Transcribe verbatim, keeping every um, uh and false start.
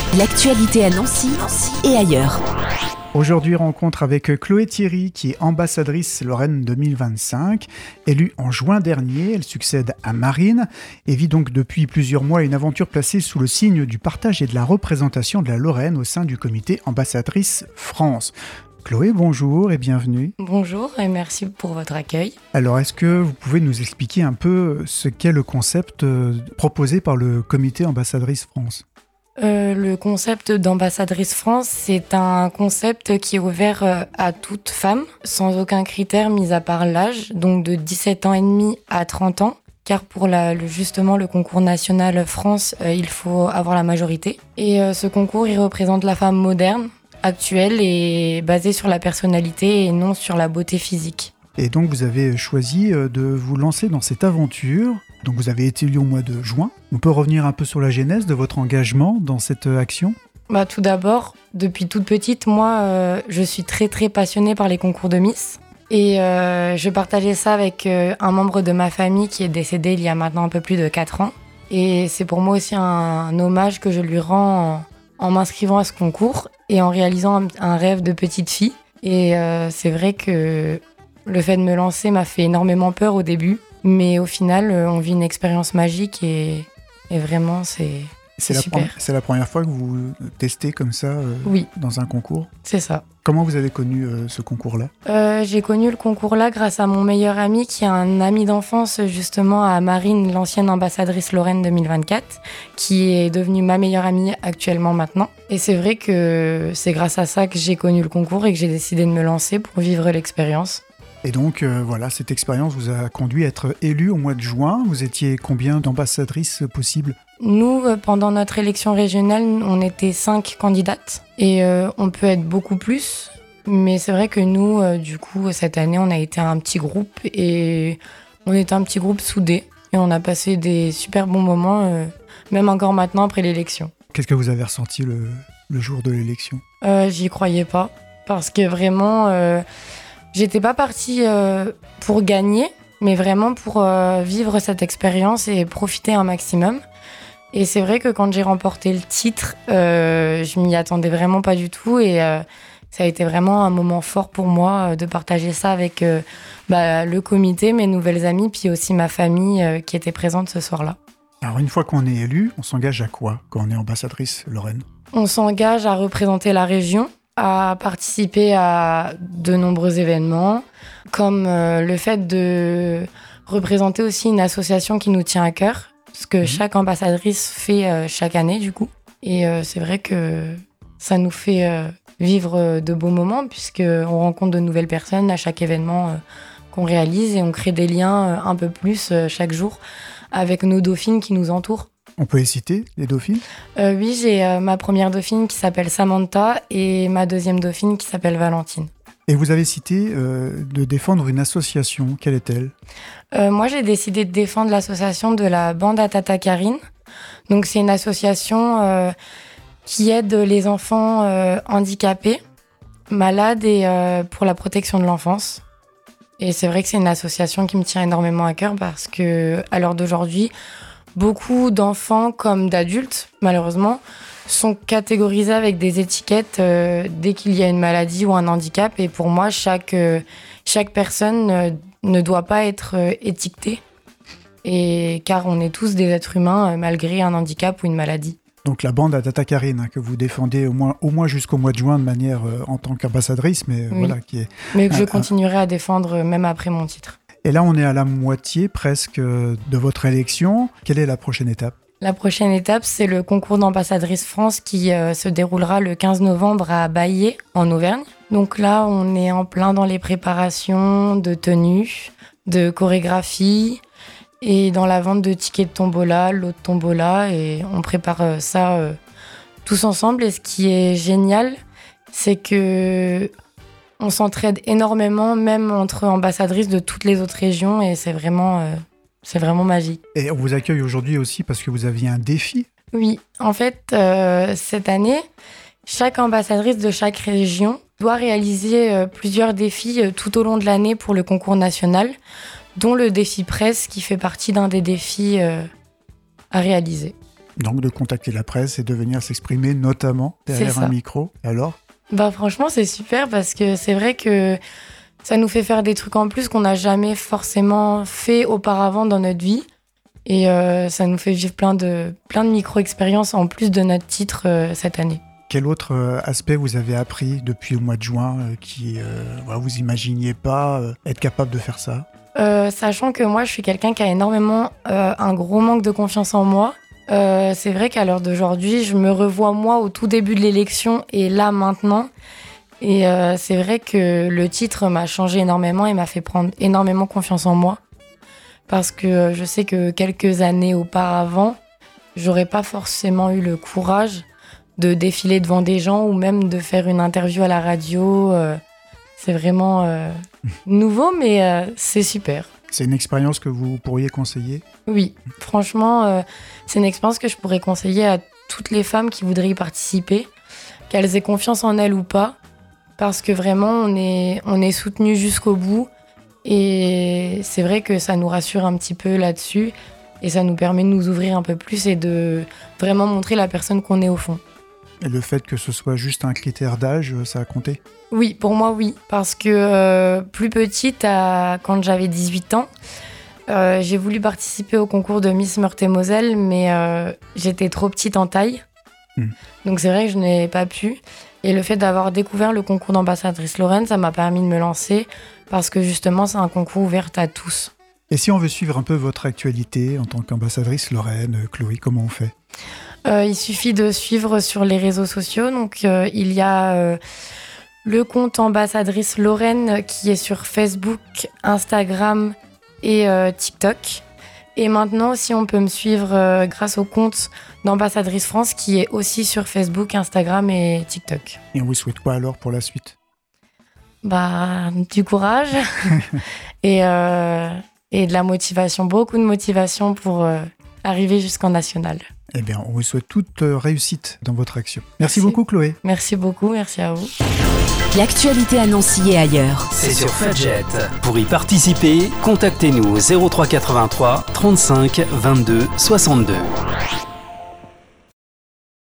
L'actualité à Nancy et ailleurs. Aujourd'hui, rencontre avec Chloé Thierry, qui est ambassadrice Lorraine deux mille vingt-cinq. Élue en juin dernier, elle succède à Marine et vit donc depuis plusieurs mois une aventure placée sous le signe du partage et de la représentation de la Lorraine au sein du comité Ambassadrice France. Chloé, bonjour et bienvenue. Bonjour et merci pour votre accueil. Alors, est-ce que vous pouvez nous expliquer un peu ce qu'est le concept proposé par le comité Ambassadrice France ? Euh, le concept d'ambassadrice France, c'est un concept qui est ouvert euh, à toute femme, sans aucun critère mis à part l'âge, donc de dix-sept ans et demi à trente ans. Car pour la, le, justement le concours national France, euh, il faut avoir la majorité. Et euh, ce concours, il représente la femme moderne, actuelle et basée sur la personnalité et non sur la beauté physique. Et donc vous avez choisi de vous lancer dans cette aventure. Donc vous avez été élu au mois de juin. On peut revenir un peu sur la genèse de votre engagement dans cette action ? Bah, tout d'abord, depuis toute petite, moi, euh, je suis très très passionnée par les concours de Miss. Et euh, je partageais ça avec euh, un membre de ma famille qui est décédé il y a maintenant un peu plus de quatre ans. Et c'est pour moi aussi un, un hommage que je lui rends en, en m'inscrivant à ce concours et en réalisant un, un rêve de petite fille. Et euh, c'est vrai que le fait de me lancer m'a fait énormément peur au début. Mais au final, on vit une expérience magique et, et vraiment, c'est, c'est, c'est super. La, c'est la première fois que vous testez comme ça euh, oui. dans un concours ? C'est ça. Comment vous avez connu euh, ce concours-là ? euh, J'ai connu le concours-là grâce à mon meilleur ami, qui est un ami d'enfance justement à Marine, l'ancienne ambassadrice Lorraine deux mille vingt-quatre, qui est devenue ma meilleure amie actuellement maintenant. Et c'est vrai que c'est grâce à ça que j'ai connu le concours et que j'ai décidé de me lancer pour vivre l'expérience. Et donc, euh, voilà, cette expérience vous a conduit à être élue au mois de juin. Vous étiez combien d'ambassadrices possibles ? Nous, euh, pendant notre élection régionale, on était cinq candidates. Et euh, on peut être beaucoup plus. Mais c'est vrai que nous, euh, du coup, cette année, on a été un petit groupe. Et on était un petit groupe soudé. Et on a passé des super bons moments, euh, même encore maintenant après l'élection. Qu'est-ce que vous avez ressenti le, le jour de l'élection ? euh, J'y croyais pas. Parce que vraiment... Euh, J'étais pas partie euh, pour gagner, mais vraiment pour euh, vivre cette expérience et profiter un maximum. Et c'est vrai que quand j'ai remporté le titre, euh, je m'y attendais vraiment pas du tout. Et euh, ça a été vraiment un moment fort pour moi euh, de partager ça avec euh, bah, le comité, mes nouvelles amies, puis aussi ma famille euh, qui était présente ce soir-là. Alors une fois qu'on est élu, on s'engage à quoi quand on est ambassadrice Lorraine ? On s'engage à représenter la région, à participer à de nombreux événements, comme euh, le fait de représenter aussi une association qui nous tient à cœur, ce que mmh. chaque ambassadrice fait euh, chaque année du coup. Et euh, c'est vrai que ça nous fait euh, vivre de beaux moments, puisqu'on rencontre de nouvelles personnes à chaque événement euh, qu'on réalise et on crée des liens euh, un peu plus euh, chaque jour avec nos dauphines qui nous entourent. On peut les citer, les dauphines ? euh, Oui, j'ai euh, ma première dauphine qui s'appelle Samantha et ma deuxième dauphine qui s'appelle Valentine. Et vous avez cité euh, de défendre une association. Quelle est-elle ? euh, Moi, j'ai décidé de défendre l'association de la bande à Tata Karine. Donc, c'est une association euh, qui aide les enfants euh, handicapés, malades et euh, pour la protection de l'enfance. Et c'est vrai que c'est une association qui me tient énormément à cœur parce que, à l'heure d'aujourd'hui, beaucoup d'enfants comme d'adultes, malheureusement, sont catégorisés avec des étiquettes euh, dès qu'il y a une maladie ou un handicap. Et pour moi, chaque, euh, chaque personne euh, ne doit pas être euh, étiquetée, et, car on est tous des êtres humains euh, malgré un handicap ou une maladie. Donc la bande à Tata Karine, hein, que vous défendez au moins, au moins jusqu'au mois de juin de manière euh, en tant qu'ambassadrice, mais oui. voilà, qui est... Mais que un, je continuerai un... à défendre euh, même après mon titre. Et là, on est à la moitié presque de votre élection. Quelle est la prochaine étape ? La prochaine étape, c'est le concours d'ambassadrice France qui euh, se déroulera le quinze novembre à Baillé, en Auvergne. Donc là, on est en plein dans les préparations de tenues, de chorégraphie et dans la vente de tickets de tombola, lot de tombola. Et on prépare euh, ça euh, tous ensemble. Et ce qui est génial, c'est que... on s'entraide énormément, même entre ambassadrices de toutes les autres régions, et c'est vraiment, euh, c'est vraiment magique. Et on vous accueille aujourd'hui aussi parce que vous aviez un défi ? Oui, en fait, euh, cette année, chaque ambassadrice de chaque région doit réaliser euh, plusieurs défis euh, tout au long de l'année pour le concours national, dont le défi presse qui fait partie d'un des défis euh, à réaliser. Donc de contacter la presse et de venir s'exprimer notamment derrière un micro. Et alors ? Bah franchement c'est super parce que c'est vrai que ça nous fait faire des trucs en plus qu'on n'a jamais forcément fait auparavant dans notre vie. Et euh, ça nous fait vivre plein de, plein de micro-expériences en plus de notre titre euh, cette année. Quel autre euh, aspect vous avez appris depuis le mois de juin euh, qui euh, voilà, vous imaginiez pas euh, être capable de faire ça ? euh, Sachant que moi je suis quelqu'un qui a énormément euh, un gros manque de confiance en moi. Euh, c'est vrai qu'à l'heure d'aujourd'hui, je me revois moi au tout début de l'élection et là maintenant. Et euh, c'est vrai que le titre m'a changé énormément et m'a fait prendre énormément confiance en moi. Parce que euh, je sais que quelques années auparavant, j'aurais pas forcément eu le courage de défiler devant des gens ou même de faire une interview à la radio. Euh, c'est vraiment euh, nouveau, mais euh, c'est super. C'est une expérience que vous pourriez conseiller ? Oui, franchement, euh, c'est une expérience que je pourrais conseiller à toutes les femmes qui voudraient y participer, qu'elles aient confiance en elles ou pas, parce que vraiment, on est, on est soutenues jusqu'au bout. Et c'est vrai que ça nous rassure un petit peu là-dessus, et ça nous permet de nous ouvrir un peu plus et de vraiment montrer la personne qu'on est au fond. Et le fait que ce soit juste un critère d'âge, ça a compté ? Oui, pour moi, oui. Parce que euh, plus petite, à, quand j'avais dix-huit ans, euh, j'ai voulu participer au concours de Miss Meurthe-et-Moselle, mais euh, j'étais trop petite en taille. Mmh. Donc c'est vrai que je n'ai pas pu. Et le fait d'avoir découvert le concours d'ambassadrice Lorraine, ça m'a permis de me lancer, parce que justement, c'est un concours ouvert à tous. Et si on veut suivre un peu votre actualité en tant qu'ambassadrice Lorraine, Chloé, comment on fait ? Euh, il suffit de suivre sur les réseaux sociaux. Donc, euh, il y a euh, le compte ambassadrice Lorraine qui est sur Facebook, Instagram et euh, TikTok. Et maintenant aussi, on peut me suivre euh, grâce au compte d'Ambassadrice France qui est aussi sur Facebook, Instagram et TikTok. Et on vous souhaite quoi alors pour la suite ? Bah, du courage et, euh, et de la motivation, beaucoup de motivation pour euh, arriver jusqu'en national. Eh bien, on vous souhaite toute réussite dans votre action. Merci, merci beaucoup, Chloé. Merci beaucoup, merci à vous. L'actualité à Nancy et ailleurs. C'est sur Fudget. Pour y participer, contactez-nous au zéro trois quatre-vingt-trois trente-cinq vingt-deux soixante-deux.